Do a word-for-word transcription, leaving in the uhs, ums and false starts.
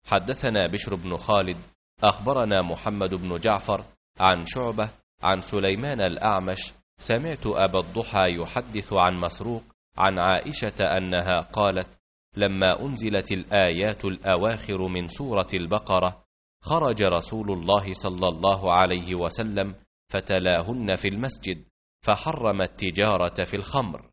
حدثنا بشر بن خالد أخبرنا محمد بن جعفر عن شعبة عن سليمان الأعمش سمعت أبا الضحى يحدث عن مسروق عن عائشة أنها قالت: لما أنزلت الآيات الأواخر من سورة البقرة خرج رسول الله صلى الله عليه وسلم فتلاهن في المسجد فحرم التجارة في الخمر.